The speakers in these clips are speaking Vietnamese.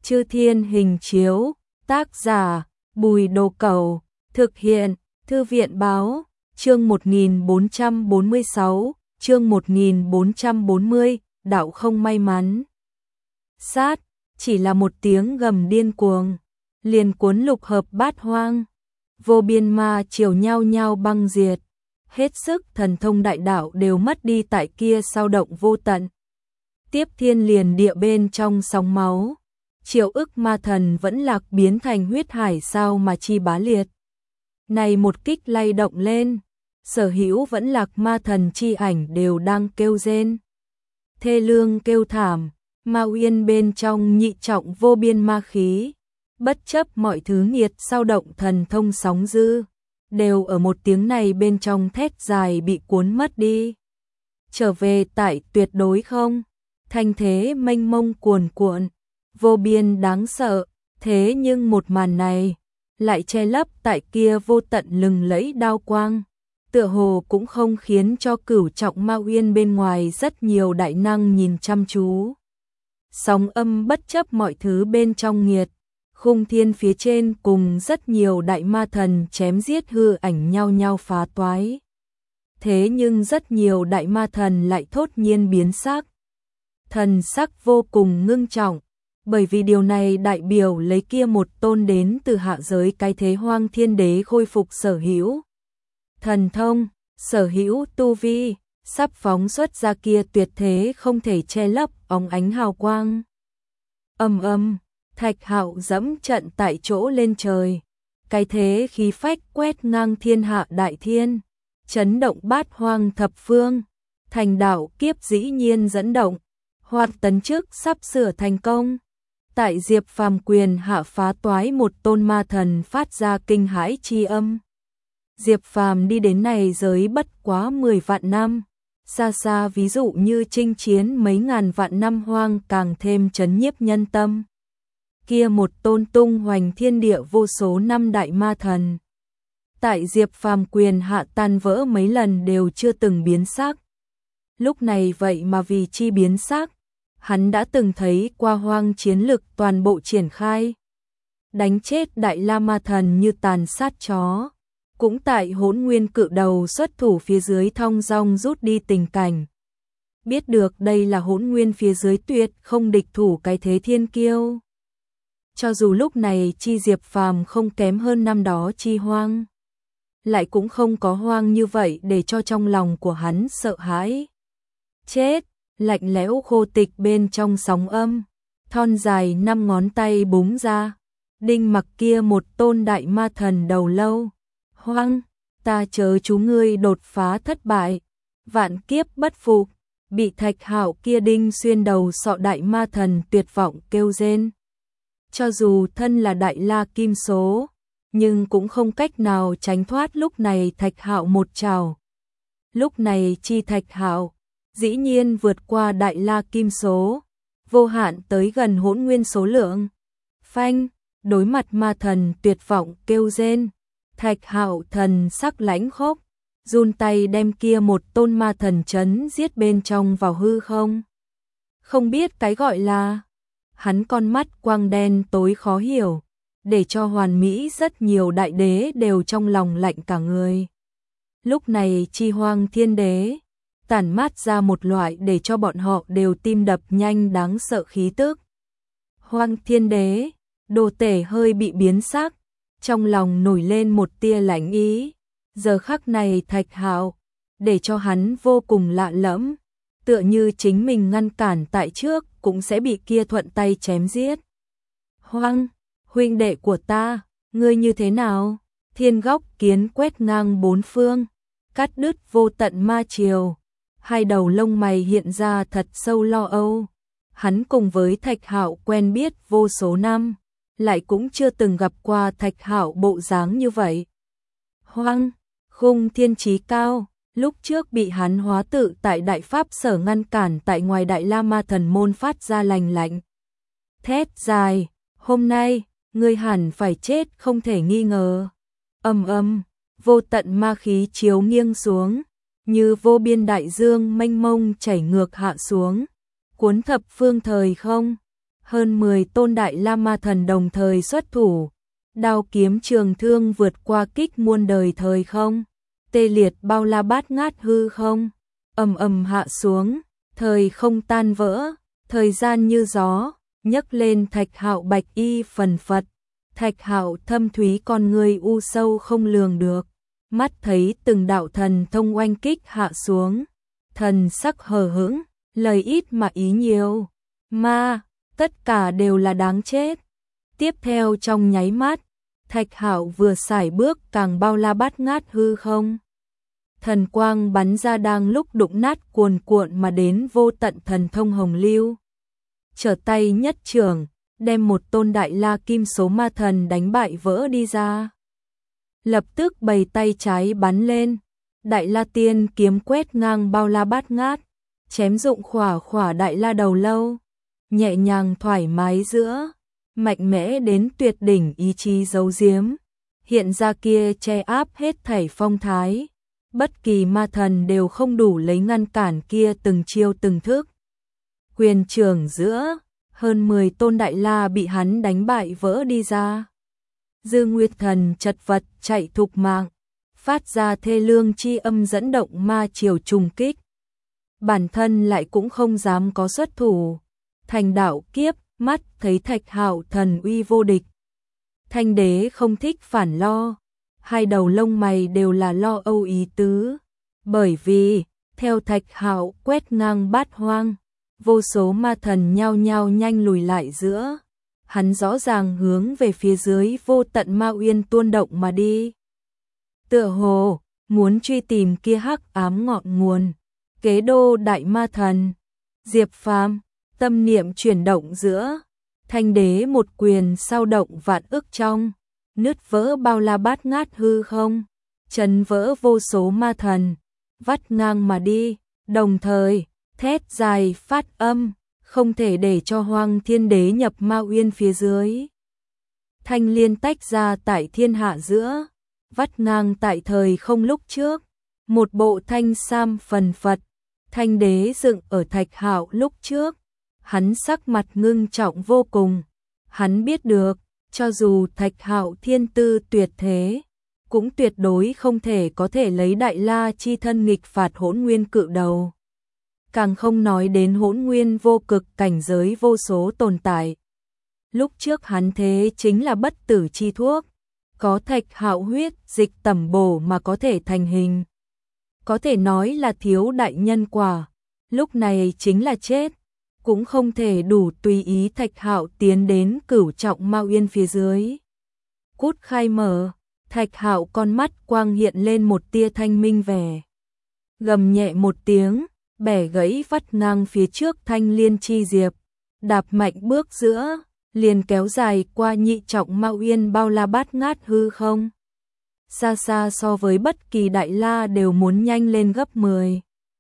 Chư Thiên Hình Chiếu, tác giả Bùi Đồ Cẩu, thực hiện Thư viện Báo, chương 1446, chương 1440, đạo không may mắn. Sát, chỉ là một tiếng gầm điên cuồng, liền cuốn lục hợp bát hoang, vô biên ma chiều nhau nhau băng diệt, hết sức thần thông đại đạo đều mất đi tại kia sao động vô tận. Tiếp thiên liền địa bên trong sóng máu, triệu ức ma thần vẫn lạc biến thành huyết hải sao mà chi bá liệt. Này một kích lay động lên, sở hữu vẫn lạc ma thần chi ảnh đều đang kêu rên. Thê lương kêu thảm, ma uyên bên trong nhị trọng vô biên ma khí, bất chấp mọi thứ nghiệt sao động thần thông sóng dữ, đều ở một tiếng này bên trong thét dài bị cuốn mất đi. Trở về tại tuyệt đối không, thanh thế mênh mông cuồn cuộn, vô biên đáng sợ, thế nhưng một màn này lại che lấp tại kia vô tận lừng lẫy đao quang, tựa hồ cũng không khiến cho cửu trọng ma uyên bên ngoài rất nhiều đại năng nhìn chăm chú. Sóng âm bất chấp mọi thứ bên trong nghiệt, khung thiên phía trên cùng rất nhiều đại ma thần chém giết hư ảnh nhau nhau phá toái. Thế nhưng rất nhiều đại ma thần lại thốt nhiên biến sắc. Thần sắc vô cùng ngưng trọng, bởi vì điều này đại biểu lấy kia một tôn đến từ hạ giới cái thế hoang thiên đế khôi phục sở hữu thần thông, sở hữu tu vi, sắp phóng xuất ra kia tuyệt thế không thể che lấp óng ánh hào quang. Ầm ầm, Thạch Hạo dẫm trận tại chỗ lên trời, cái thế khí phách quét ngang thiên hạ đại thiên, chấn động bát hoang thập phương, thành đạo kiếp dĩ nhiên dẫn động, hoạt tấn trước sắp sửa thành công. Tại Diệp Phàm quyền hạ phá toái một tôn ma thần phát ra kinh hãi chi âm. Diệp Phàm đi đến này giới bất quá 10 vạn năm, xa xa ví dụ như chinh chiến mấy ngàn vạn năm hoang càng thêm chấn nhiếp nhân tâm. Kia một tôn tung hoành thiên địa vô số năm đại ma thần, tại Diệp Phàm quyền hạ tan vỡ mấy lần đều chưa từng biến sắc. Lúc này vậy mà vì chi biến sắc, hắn đã từng thấy qua hoang chiến lực toàn bộ triển khai, đánh chết đại la ma thần như tàn sát chó, cũng tại Hỗn Nguyên cự đầu xuất thủ phía dưới thong dong rút đi tình cảnh. Biết được đây là Hỗn Nguyên phía dưới tuyệt không địch thủ cái thế thiên kiêu. Cho dù lúc này chi Diệp Phàm không kém hơn năm đó chi hoang, lại cũng không có hoang như vậy để cho trong lòng của hắn sợ hãi. Chết, lạnh lẽo khô tịch bên trong sóng âm, thon dài 5 ngón tay búng ra, đinh mặc kia một tôn đại ma thần đầu lâu. Hoang, ta chớ chú ngươi đột phá thất bại, vạn kiếp bất phục, bị Thạch Hạo kia đinh xuyên đầu sọ đại ma thần tuyệt vọng kêu rên. Cho dù thân là đại la kim số, nhưng cũng không cách nào tránh thoát lúc này Thạch Hạo một trảo. Lúc này chi Thạch Hạo dĩ nhiên vượt qua đại la kim số, vô hạn tới gần Hỗn Nguyên số lượng. Phanh, đối mặt ma thần tuyệt vọng kêu rên, Thạch Hạo thần sắc lãnh khốc, run tay đem kia một tôn ma thần chấn giết bên trong vào hư không. Không biết cái gọi là, hắn con mắt quang đen tối khó hiểu, để cho hoàn mỹ rất nhiều đại đế đều trong lòng lạnh cả người. Lúc này chi hoang thiên đế tản mát ra một loại để cho bọn họ đều tim đập nhanh đáng sợ khí tức. Hoang thiên đế, đồ tể hơi bị biến sắc, trong lòng nổi lên một tia lạnh ý. Giờ khắc này Thạch Hạo, để cho hắn vô cùng lạ lẫm, tựa như chính mình ngăn cản tại trước cũng sẽ bị kia thuận tay chém giết. Hoang, huynh đệ của ta, ngươi như thế nào? Thiên góc kiến quét ngang bốn phương, cắt đứt vô tận ma triều. Hai đầu lông mày hiện ra thật sâu lo âu. Hắn cùng với Thạch Hạo quen biết vô số năm, lại cũng chưa từng gặp qua Thạch Hạo bộ dáng như vậy. Hoang, khung thiên chí cao, lúc trước bị hắn hóa tự tại đại pháp sở ngăn cản tại ngoài đại la ma thần môn phát ra lành lạnh. Thét dài, hôm nay, ngươi hẳn phải chết không thể nghi ngờ. Ầm ầm, vô tận ma khí chiếu nghiêng xuống, như vô biên đại dương mênh mông chảy ngược hạ xuống, cuốn thập phương thời không. hơn 10 tôn đại la ma thần đồng thời xuất thủ, đao kiếm trường thương vượt qua kích muôn đời thời không, tê liệt bao la bát ngát hư không, ầm ầm hạ xuống, thời không tan vỡ, thời gian như gió, nhấc lên Thạch Hạo bạch y phần phật. Thạch Hạo thâm thúy con người u sâu không lường được, mắt thấy từng đạo thần thông oanh kích hạ xuống, thần sắc hờ hững, lời ít mà ý nhiều, ma, tất cả đều là đáng chết. Tiếp theo trong nháy mắt, Thạch Hạo vừa sải bước càng bao la bát ngát hư không. Thần quang bắn ra đang lúc đụng nát cuồn cuộn mà đến vô tận thần thông hồng lưu. Trở tay nhất trường, đem một tôn đại la kim số ma thần đánh bại vỡ đi ra. Lập tức bày tay trái bắn lên, đại la tiên kiếm quét ngang bao la bát ngát, chém dụng khỏa khỏa đại la đầu lâu, nhẹ nhàng thoải mái giữa, mạnh mẽ đến tuyệt đỉnh ý chí giấu giếm, hiện ra kia che áp hết thảy phong thái, bất kỳ ma thần đều không đủ lấy ngăn cản kia từng chiêu từng thức. Quyền trường giữa, hơn 10 tôn đại la bị hắn đánh bại vỡ đi ra. Dư Nguyệt Thần chật vật chạy thục mạng, phát ra thê lương chi âm dẫn động ma chiều trùng kích. Bản thân lại cũng không dám có xuất thủ, thành đạo kiếp, mắt thấy Thạch Hạo thần uy vô địch. Thanh đế không thích phản lo, hai đầu lông mày đều là lo âu ý tứ, bởi vì, theo Thạch Hạo quét ngang bát hoang, vô số ma thần nhao nhao nhanh lùi lại giữa, hắn rõ ràng hướng về phía dưới vô tận ma uyên tuôn động mà đi. Tựa hồ, muốn truy tìm kia hắc ám ngọn nguồn, kế đô đại ma thần, Diệp Phàm, tâm niệm chuyển động giữa, thanh đế một quyền sao động vạn ức trong, nứt vỡ bao la bát ngát hư không, chấn vỡ vô số ma thần, vắt ngang mà đi, đồng thời, thét dài phát âm, không thể để cho Hoang Thiên Đế nhập ma uyên phía dưới. Thanh liên tách ra tại thiên hạ giữa, vắt ngang tại thời không lúc trước, một bộ thanh sam phần phật, thanh đế dựng ở Thạch Hạo lúc trước, hắn sắc mặt ngưng trọng vô cùng, hắn biết được, cho dù Thạch Hạo thiên tư tuyệt thế, cũng tuyệt đối không thể có thể lấy đại la chi thân nghịch phạt Hỗn Nguyên cự đầu. Càng không nói đến Hỗn Nguyên vô cực cảnh giới vô số tồn tại. Lúc trước hắn thế chính là bất tử chi thuốc, có Thạch Hạo huyết dịch tẩm bổ mà có thể thành hình. Có thể nói là thiếu đại nhân quả, lúc này chính là chết, cũng không thể đủ tùy ý Thạch Hạo tiến đến cửu trọng ma uyên phía dưới. Cút khai mở, Thạch Hạo con mắt quang hiện lên một tia thanh minh vẻ. Gầm nhẹ một tiếng, bẻ gãy vắt ngang phía trước thanh liên chi diệp, đạp mạnh bước giữa, liền kéo dài qua nhị trọng ma uyên bao la bát ngát hư không. Xa xa so với bất kỳ đại la đều muốn nhanh lên gấp 10.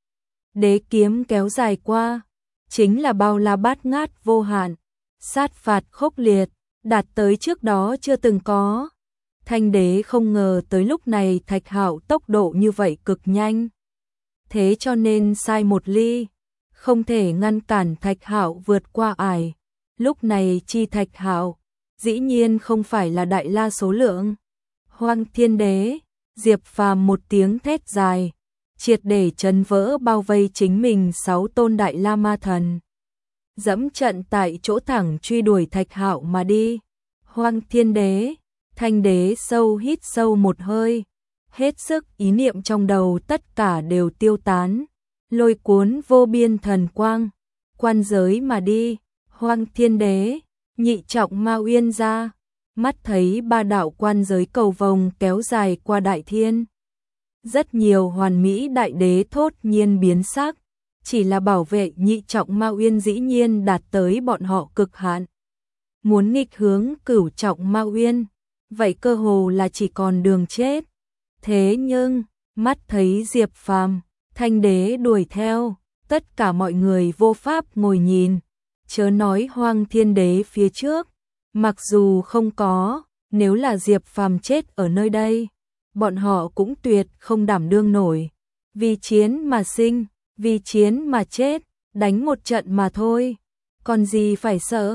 Đế kiếm kéo dài qua, chính là bao la bát ngát vô hạn, sát phạt khốc liệt, đạt tới trước đó chưa từng có. Thanh đế không ngờ tới lúc này Thạch Hạo tốc độ như vậy cực nhanh. Thế cho nên sai một ly, không thể ngăn cản Thạch Hạo vượt qua ải. Lúc này chi Thạch Hạo, dĩ nhiên không phải là đại la số lượng. Hoang Thiên Đế, Diệp Phàm một tiếng thét dài, triệt để chấn vỡ bao vây chính mình 6 tôn đại la ma thần. Dẫm trận tại chỗ thẳng truy đuổi Thạch Hạo mà đi. Hoang Thiên Đế, Thanh Đế sâu hít sâu một hơi, hết sức ý niệm trong đầu tất cả đều tiêu tán, lôi cuốn vô biên thần quang, quan giới mà đi. Hoang Thiên Đế, nhị trọng ma uyên ra, mắt thấy ba đạo quan giới cầu vồng kéo dài qua đại thiên. Rất nhiều hoàn mỹ đại đế thốt nhiên biến sắc, chỉ là bảo vệ nhị trọng ma uyên dĩ nhiên đạt tới bọn họ cực hạn. Muốn nghịch hướng cửu trọng ma uyên, vậy cơ hồ là chỉ còn đường chết. Thế nhưng, mắt thấy Diệp Phàm, Thanh Đế đuổi theo, tất cả mọi người vô pháp ngồi nhìn, chớ nói Hoang Thiên Đế phía trước, mặc dù không có, nếu là Diệp Phàm chết ở nơi đây, bọn họ cũng tuyệt không đảm đương nổi. Vì chiến mà sinh, vì chiến mà chết, đánh một trận mà thôi, còn gì phải sợ.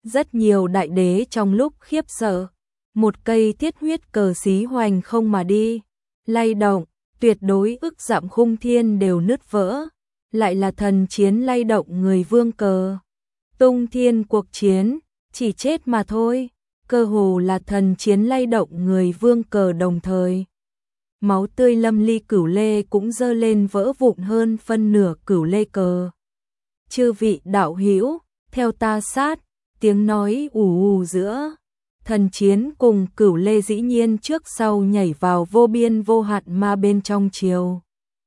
Rất nhiều đại đế trong lúc khiếp sợ, một cây thiết huyết cờ xí hoành không mà đi, lay động, tuyệt đối ức dặm khung thiên đều nứt vỡ, lại là thần chiến lay động người vương cờ. Tung thiên cuộc chiến, chỉ chết mà thôi, cơ hồ là thần chiến lay động người vương cờ đồng thời. Máu tươi lâm ly cửu lê cũng dơ lên vỡ vụn hơn phân nửa cửu lê cờ. Chư vị đạo hữu, theo ta sát, tiếng nói ù ù giữa. Thần chiến cùng cửu lê dĩ nhiên trước sau nhảy vào vô biên vô hạn ma bên trong chiều.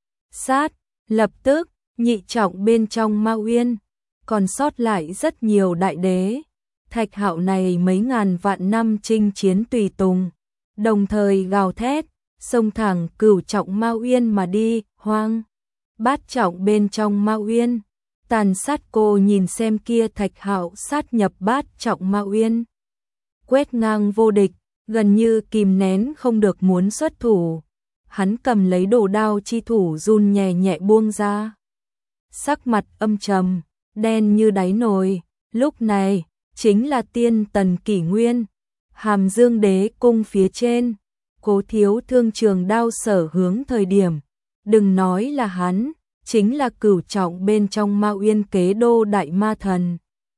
Sát, lập tức, nhị trọng bên trong ma uyên, còn sót lại rất nhiều đại đế. Thạch Hạo này mấy ngàn vạn năm chinh chiến tùy tùng, đồng thời gào thét, xông thẳng cửu trọng ma uyên mà đi, hoang. Bát trọng bên trong ma uyên, Tàn Sát Cô nhìn xem kia Thạch Hạo sát nhập bát trọng ma uyên. Quét ngang vô địch, gần như kìm nén không được muốn xuất thủ. Hắn cầm lấy đồ đao chi thủ run nhẹ nhẹ buông ra. Sắc mặt âm trầm, đen như đáy nồi, lúc này, chính là tiên tần kỷ nguyên. Hàm Dương Đế cung phía trên, Cố Thiếu Thương trường đao sở hướng thời điểm. Đừng nói là hắn, chính là cửu trọng bên trong ma uyên kế đô đại ma thần.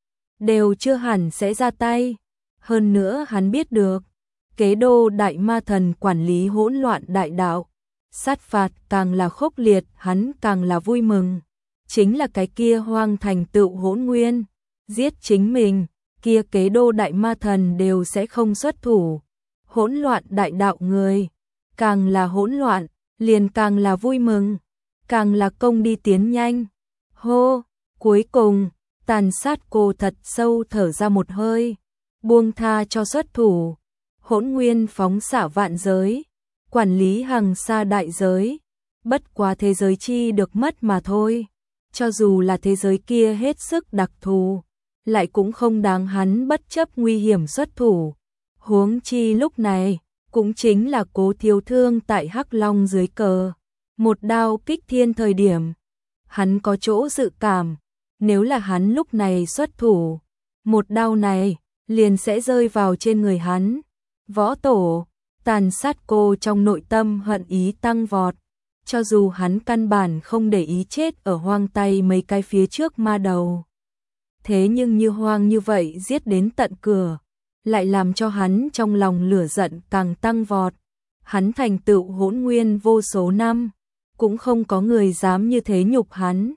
Đều chưa hẳn sẽ ra tay. Hơn nữa hắn biết được, kế đô đại ma thần quản lý hỗn loạn đại đạo. Sát phạt càng là khốc liệt, hắn càng là vui mừng. Chính là cái kia hoang thành tựu hỗn nguyên, giết chính mình, kia kế đô đại ma thần đều sẽ không xuất thủ. Hỗn loạn đại đạo người, càng là hỗn loạn, liền càng là vui mừng, càng là công đi tiến nhanh. Hô, cuối cùng, Tàn Sát Cô thật sâu thở ra một hơi, buông tha cho xuất thủ. Hỗn nguyên phóng xả vạn giới, quản lý hàng xa đại giới, bất quá thế giới chi được mất mà thôi. Cho dù là thế giới kia hết sức đặc thù, lại cũng không đáng hắn bất chấp nguy hiểm xuất thủ. Huống chi lúc này, cũng chính là Cố Thiếu Thương tại Hắc Long dưới cờ. Một đao kích thiên thời điểm, hắn có chỗ dự cảm, nếu là hắn lúc này xuất thủ, một đao này liền sẽ rơi vào trên người hắn. Võ tổ, Tàn Sát Cô trong nội tâm hận ý tăng vọt, cho dù hắn căn bản không để ý chết ở hoang tay mấy cái phía trước ma đầu. Thế nhưng như hoang như vậy giết đến tận cửa, lại làm cho hắn trong lòng lửa giận càng tăng vọt. Hắn thành tựu hỗn nguyên vô số năm, cũng không có người dám như thế nhục hắn.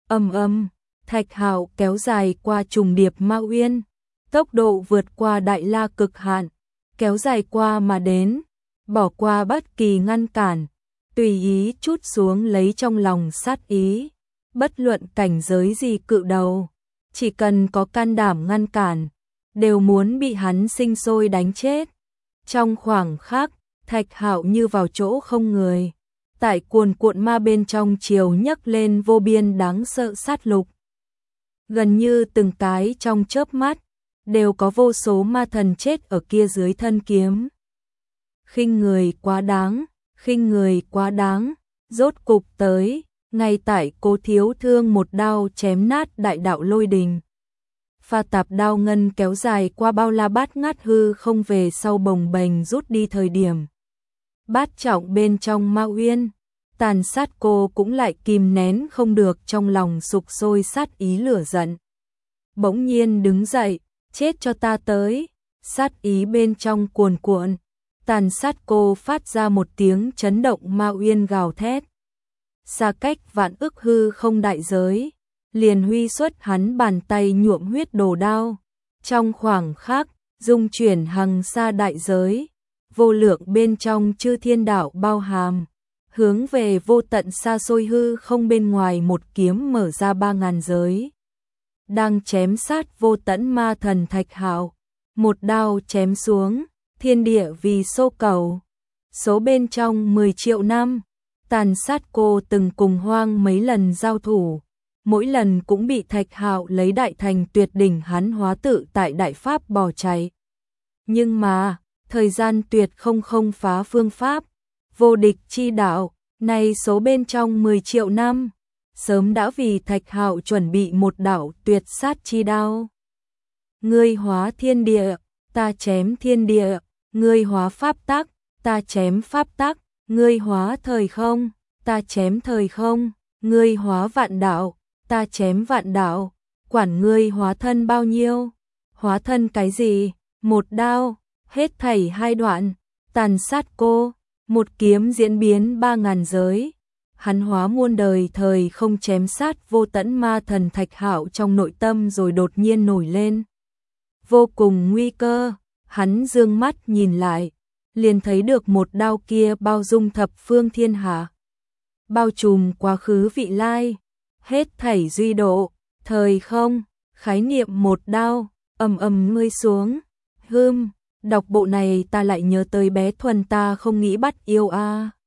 Thạch Hạo kéo dài qua trùng điệp ma uyên, tốc độ vượt qua đại la cực hạn, kéo dài qua mà đến, bỏ qua bất kỳ ngăn cản, tùy ý chút xuống lấy trong lòng sát ý. Bất luận cảnh giới gì cự đầu, chỉ cần có can đảm ngăn cản, đều muốn bị hắn sinh sôi đánh chết. Trong khoảng khắc, Thạch Hạo như vào chỗ không người, tại cuồn cuộn ma bên trong chiều nhấc lên vô biên đáng sợ sát lục. Gần như từng cái trong chớp mắt, đều có vô số ma thần chết ở kia dưới thân kiếm. Khinh người quá đáng, khinh người quá đáng, rốt cục tới, ngay tại Cố Thiếu Thương một đao chém nát đại đạo lôi đình. Pha tạp đao ngân kéo dài qua bao la bát ngát hư không về sau bồng bềnh rút đi thời điểm. Bát trọng bên trong ma uyên, Tàn Sát Cô cũng lại kìm nén không được trong lòng sục sôi sát ý lửa giận. Bỗng nhiên đứng dậy, chết cho ta tới, sát ý bên trong cuồn cuộn. Tàn Sát Cô phát ra một tiếng chấn động ma uyên gào thét. Xa cách vạn ức hư không đại giới, liền huy xuất hắn bàn tay nhuộm huyết đồ đao. Trong khoảng khắc, dung chuyển hằng xa đại giới, vô lượng bên trong chư thiên đạo bao hàm, hướng về vô tận xa xôi hư không bên ngoài một kiếm mở ra 3000 giới. Đang chém sát vô tận ma thần Thạch Hạo, một đao chém xuống, thiên địa vì xô cầu. Số bên trong 10 triệu năm, Tàn Sát Cô từng cùng hoang mấy lần giao thủ, mỗi lần cũng bị Thạch Hạo lấy đại thành tuyệt đỉnh hắn hóa tự tại đại pháp bỏ chạy. Nhưng mà, thời gian tuyệt không phá phương pháp, vô địch chi đạo, này số bên trong 10 triệu năm, sớm đã vì Thạch Hạo chuẩn bị một đạo tuyệt sát chi đao. ngươi hóa thiên địa, ta chém thiên địa, ngươi hóa pháp tắc, ta chém pháp tắc, ngươi hóa thời không, ta chém thời không, ngươi hóa vạn đạo, ta chém vạn đạo, quản ngươi hóa thân bao nhiêu, hóa thân cái gì, một đao, hết thảy hai đoạn, tàn sát cô, một kiếm diễn biến 3000 giới. Hắn hóa muôn đời thời không chém sát vô tẫn ma thần Thạch Hạo trong nội tâm rồi đột nhiên nổi lên. Vô cùng nguy cơ, hắn dương mắt nhìn lại, liền thấy được một đao kia bao dung thập phương thiên hạ. Bao trùm quá khứ vị lai, hết thảy duy độ, thời không, khái niệm một đao, ầm ầm rơi xuống. Đọc bộ này ta lại nhớ tới bé Thuần ta không nghĩ bắt yêu a.